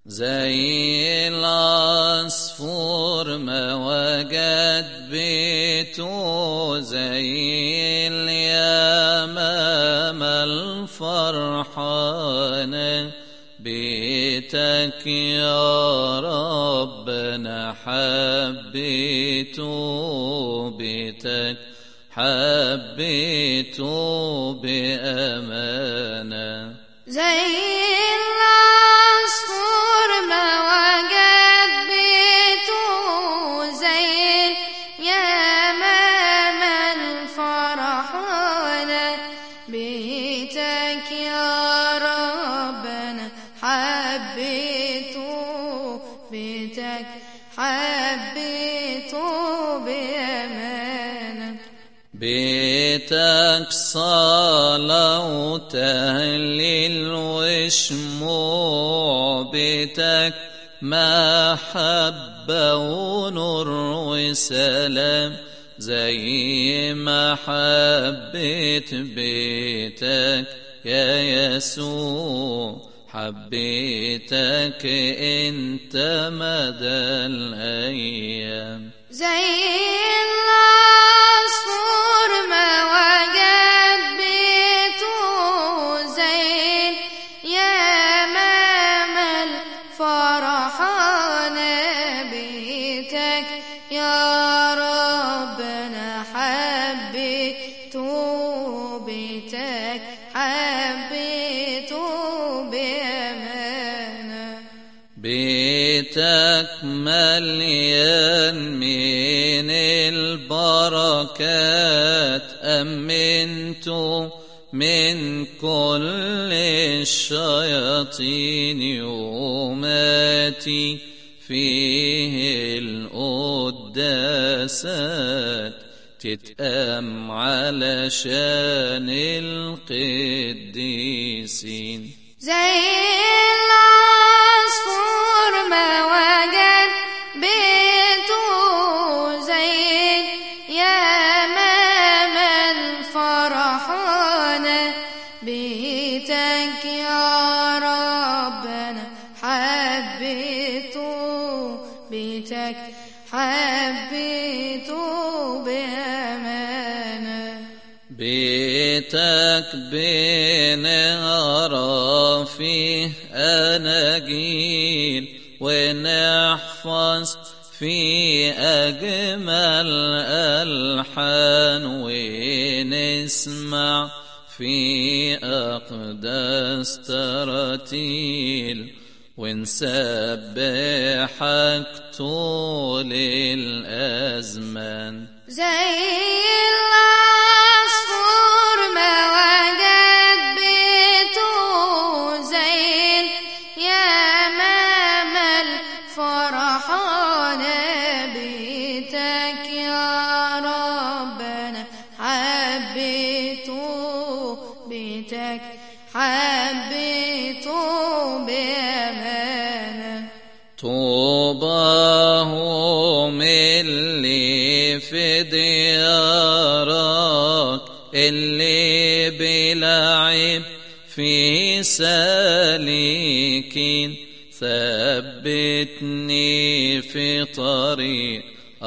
زي العصفور ما وجد بيته، زي اليمامة الفرحانة، بيتك يا ربنا حبيته، بيتك حبيته بأمانة. زي العصفور ما وجد بيته، زي اليمامة الفرحانة، بيتك يا ربنا حبيته، بيتك حبيته بأمانة. بيتك صلاة وتهليل وشموع، بيتك محبة ونور وسلام، زي ما حبيت بيتك يا يسوع، حبيتك انت مدى الأيام. زي العصفور ما وجد بيته، زي اليمامة الفرحانة، بيتك يا ربنا حبيته، بيتك حبيته بأمانة. بيتك مليان من البركات، أمنته من كل الشياطين، يوماتي فيه القداسات، تتقام علشان القديسين. زي العصفور ما وجد بيته، زي اليمامة الفرحانة، بيتك يا ربنا حبيته، بيتك حبيته بأمانة. بيتك بنقرا فيه أناجيل، ونحفظ في أجمل ألحان، ونسمع في أقدس تراتيل، ونسبحك طول الأزمان. زي العصفور ما وجد بيته، زي اليمامة الفرحانة، بيتك يا ربنا حبيته، بيتك حبيته بأمانة. طوباهم اللي في ديارك، اللي بلعب في سالكين، ثبتني في طريق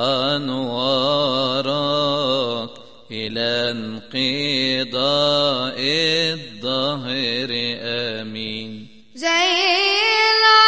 أنوارك، إلى انقضاء الدهر آمين. زي